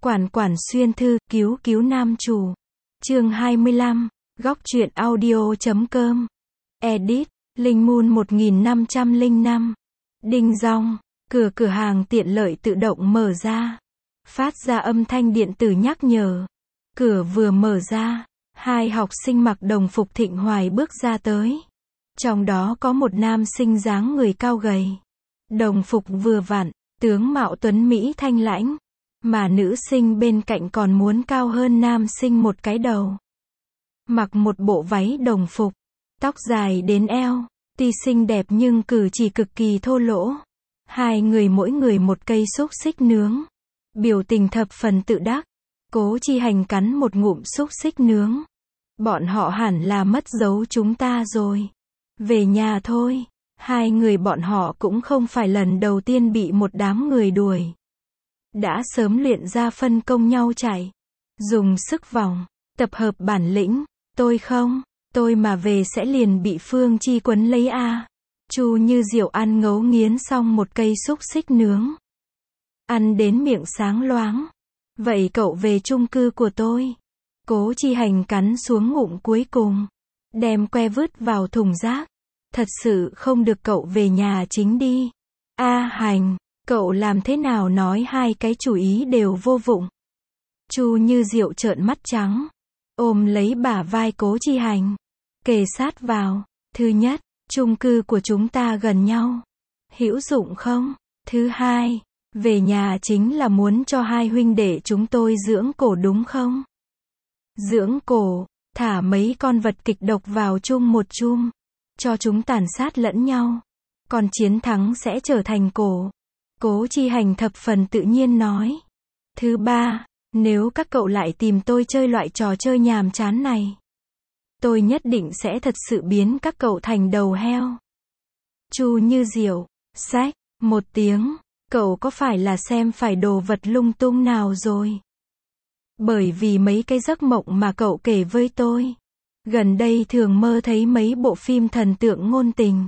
Quản quản xuyên thư, cứu cứu nam chủ. Chương 25, góc truyện audio.com. Edit, Linh Moon 1505. Đinh dong, cửa hàng tiện lợi tự động mở ra. Phát ra âm thanh điện tử nhắc nhở. Cửa vừa mở ra, hai học sinh mặc đồng phục Thịnh Hoài bước ra tới. Trong đó có một nam sinh dáng người cao gầy. Đồng phục vừa vặn, tướng mạo tuấn Mỹ thanh lãnh. Mà nữ sinh bên cạnh còn muốn cao hơn nam sinh một cái đầu. Mặc một bộ váy đồng phục, tóc dài đến eo, tuy xinh đẹp nhưng cử chỉ cực kỳ thô lỗ. Hai người mỗi người một cây xúc xích nướng. Biểu tình thập phần tự đắc. Cố Chi Hành cắn một ngụm xúc xích nướng. Bọn họ hẳn là mất dấu chúng ta rồi. Về nhà thôi. Hai người bọn họ cũng không phải lần đầu tiên bị một đám người đuổi. Đã sớm luyện ra phân công nhau chạy. Dùng sức vòng. Tập hợp bản lĩnh. Tôi mà về sẽ liền bị Phương Chi quấn lấy a. Chu Như Diệu ăn ngấu nghiến xong một cây xúc xích nướng. Ăn đến miệng sáng loáng. Vậy cậu về chung cư của tôi. Cố Chi Hành cắn xuống ngụm cuối cùng. Đem que vứt vào thùng rác. Thật sự không được cậu về nhà chính đi. Hành, cậu làm thế nào nói hai cái chủ ý đều vô vụng. Chu Như Diệu trợn mắt trắng. Ôm lấy bả vai Cố Chi Hành. Kề sát vào. Thứ nhất, chung cư của chúng ta gần nhau. Hữu dụng không? Thứ hai, về nhà chính là muốn cho hai huynh đệ chúng tôi dưỡng cổ đúng không? Dưỡng cổ, thả mấy con vật kịch độc vào chung một chum. Cho chúng tàn sát lẫn nhau. Còn chiến thắng sẽ trở thành cổ. Cố Chi Hành thập phần tự nhiên nói. Thứ ba, nếu các cậu lại tìm tôi chơi loại trò chơi nhàm chán này, tôi nhất định sẽ thật sự biến các cậu thành đầu heo. Chu Như Diệu, xách, một tiếng, cậu có phải là xem phải đồ vật lung tung nào rồi? Bởi vì mấy cái giấc mộng mà cậu kể với tôi. Gần đây thường mơ thấy mấy bộ phim thần tượng ngôn tình.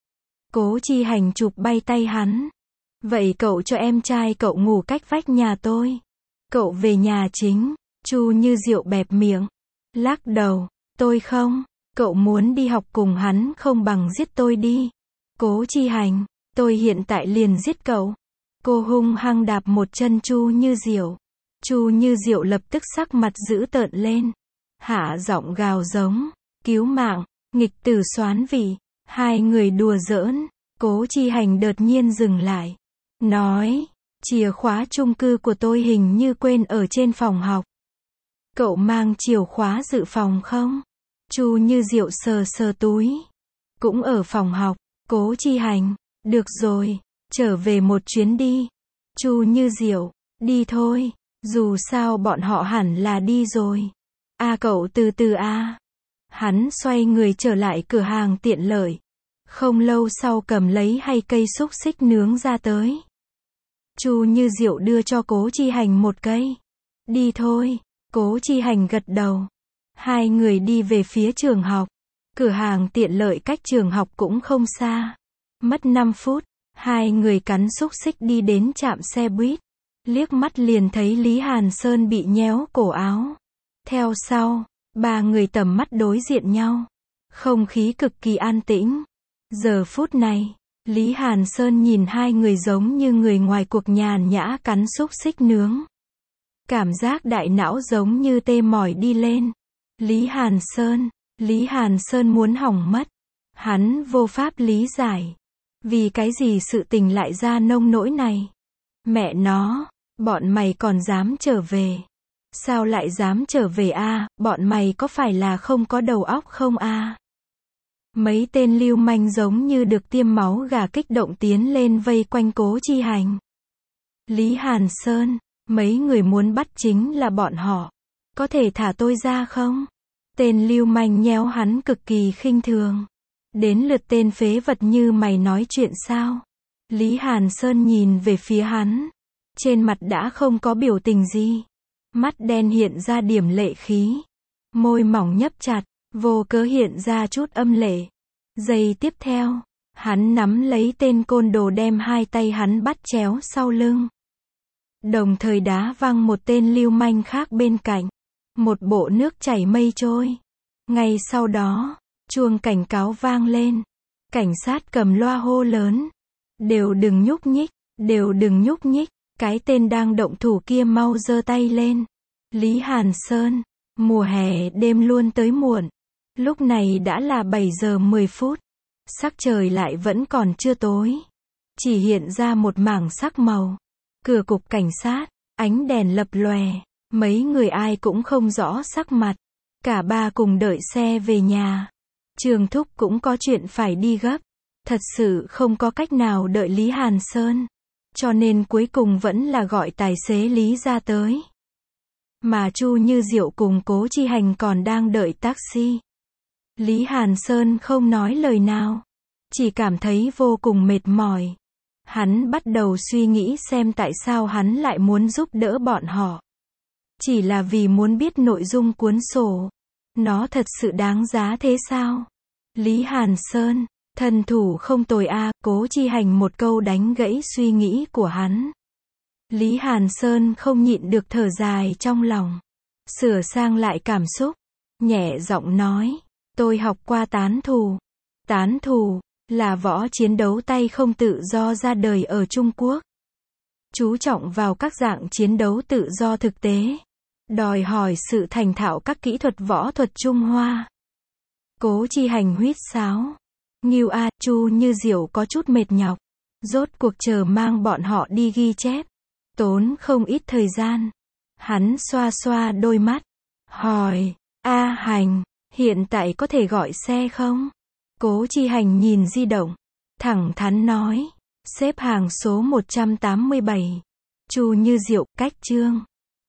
Cố Chi Hành chụp bay tay hắn. Vậy cậu cho em trai cậu ngủ cách vách nhà tôi. Cậu về nhà chính. Chu Như Diệu bẹp miệng. Lắc đầu. Tôi không. Cậu muốn đi học cùng hắn không bằng giết tôi đi. Cố Chi Hành. Tôi hiện tại liền giết cậu. Cô hung hăng đạp một chân Chu Như Diệu. Chu Như Diệu lập tức sắc mặt dữ tợn lên. Hạ giọng gào giống. Cứu mạng. Nghịch tử xoán vị. Hai người đùa giỡn. Cố Chi Hành đột nhiên dừng lại. Nói. Chìa khóa chung cư của tôi hình như quên ở trên phòng học. Cậu mang chìa khóa dự phòng không? Chu Như Diệu sờ sờ túi. Cũng ở phòng học. Cố Chi Hành. Được rồi. Trở về một chuyến đi. Chu Như Diệu. Đi thôi. Dù sao bọn họ hẳn là đi rồi. Cậu từ từ Hắn xoay người trở lại cửa hàng tiện lợi. Không lâu sau cầm lấy hai cây xúc xích nướng ra tới. Chu Như Diệu đưa cho Cố Chi Hành một cây. Đi thôi. Cố Chi Hành gật đầu. Hai người đi về phía trường học. Cửa hàng tiện lợi cách trường học cũng không xa. Mất 5 phút, hai người cắn xúc xích đi đến trạm xe buýt. Liếc mắt liền thấy Lý Hàn Sơn bị nhéo cổ áo. Theo sau, ba người tầm mắt đối diện nhau. Không khí cực kỳ an tĩnh. Giờ phút này, Lý Hàn Sơn nhìn hai người giống như người ngoài cuộc nhàn nhã cắn xúc xích nướng. Cảm giác đại não giống như tê mỏi đi lên. Lý Hàn Sơn muốn hỏng mất. Hắn vô pháp lý giải. Vì cái gì sự tình lại ra nông nỗi này? Mẹ nó, bọn mày còn dám trở về? Sao lại dám trở về bọn mày có phải là không có đầu óc không Mấy tên lưu manh giống như được tiêm máu gà kích động tiến lên vây quanh Cố Chi Hành. Lý Hàn Sơn, mấy người muốn bắt chính là bọn họ. Có thể thả tôi ra không? Tên lưu manh nhéo hắn cực kỳ khinh thường. Đến lượt tên phế vật như mày nói chuyện sao? Lý Hàn Sơn nhìn về phía hắn. Trên mặt đã không có biểu tình gì. Mắt đen hiện ra điểm lệ khí. Môi mỏng nhấp chặt, vô cớ hiện ra chút âm lệ. Giây tiếp theo, hắn nắm lấy tên côn đồ đem hai tay hắn bắt chéo sau lưng. đồng thời đá văng một tên lưu manh khác bên cạnh. Một bộ nước chảy mây trôi. Ngay sau đó, chuông cảnh cáo vang lên. Cảnh sát cầm loa hô lớn. Đều đừng nhúc nhích, đều đừng nhúc nhích. Cái tên đang động thủ kia mau giơ tay lên. Lý Hàn Sơn. Mùa hè đêm luôn tới muộn. Lúc này đã là 7 giờ 10 phút. Sắc trời lại vẫn còn chưa tối. Chỉ hiện ra một mảng sắc màu. Cửa cục cảnh sát, ánh đèn lập lòe. Mấy người ai cũng không rõ sắc mặt. Cả ba cùng đợi xe về nhà. Trường Thúc cũng có chuyện phải đi gấp. Thật sự không có cách nào đợi Lý Hàn Sơn. Cho nên cuối cùng vẫn là gọi tài xế Lý ra tới. Mà Chu Như Diệu cùng Cố Chi Hành còn đang đợi taxi. Lý Hàn Sơn không nói lời nào. Chỉ cảm thấy vô cùng mệt mỏi. Hắn bắt đầu suy nghĩ xem tại sao hắn lại muốn giúp đỡ bọn họ. Chỉ là vì muốn biết nội dung cuốn sổ. Nó thật sự đáng giá thế sao? Lý Hàn Sơn, thân thủ không tồi a, Cố Chi Hành một câu đánh gãy suy nghĩ của hắn. Lý Hàn Sơn không nhịn được thở dài trong lòng. Sửa sang lại cảm xúc. Nhẹ giọng nói. Tôi học qua tán thù. Tán thù là võ chiến đấu tay không tự do ra đời ở Trung Quốc. Chú trọng vào các dạng chiến đấu tự do thực tế. Đòi hỏi sự thành thạo các kỹ thuật võ thuật Trung Hoa. Cố Chi Hành huýt sáo. Nghiêu a, Chu Như Diệu có chút mệt nhọc. Rốt cuộc chờ mang bọn họ đi ghi chép. Tốn không ít thời gian. Hắn xoa xoa đôi mắt. Hỏi, A Hành, hiện tại có thể gọi xe không? Cố Chi Hành nhìn di động. Thẳng thắn nói. Xếp hàng số 187. Chu Như Diệu, cách chương.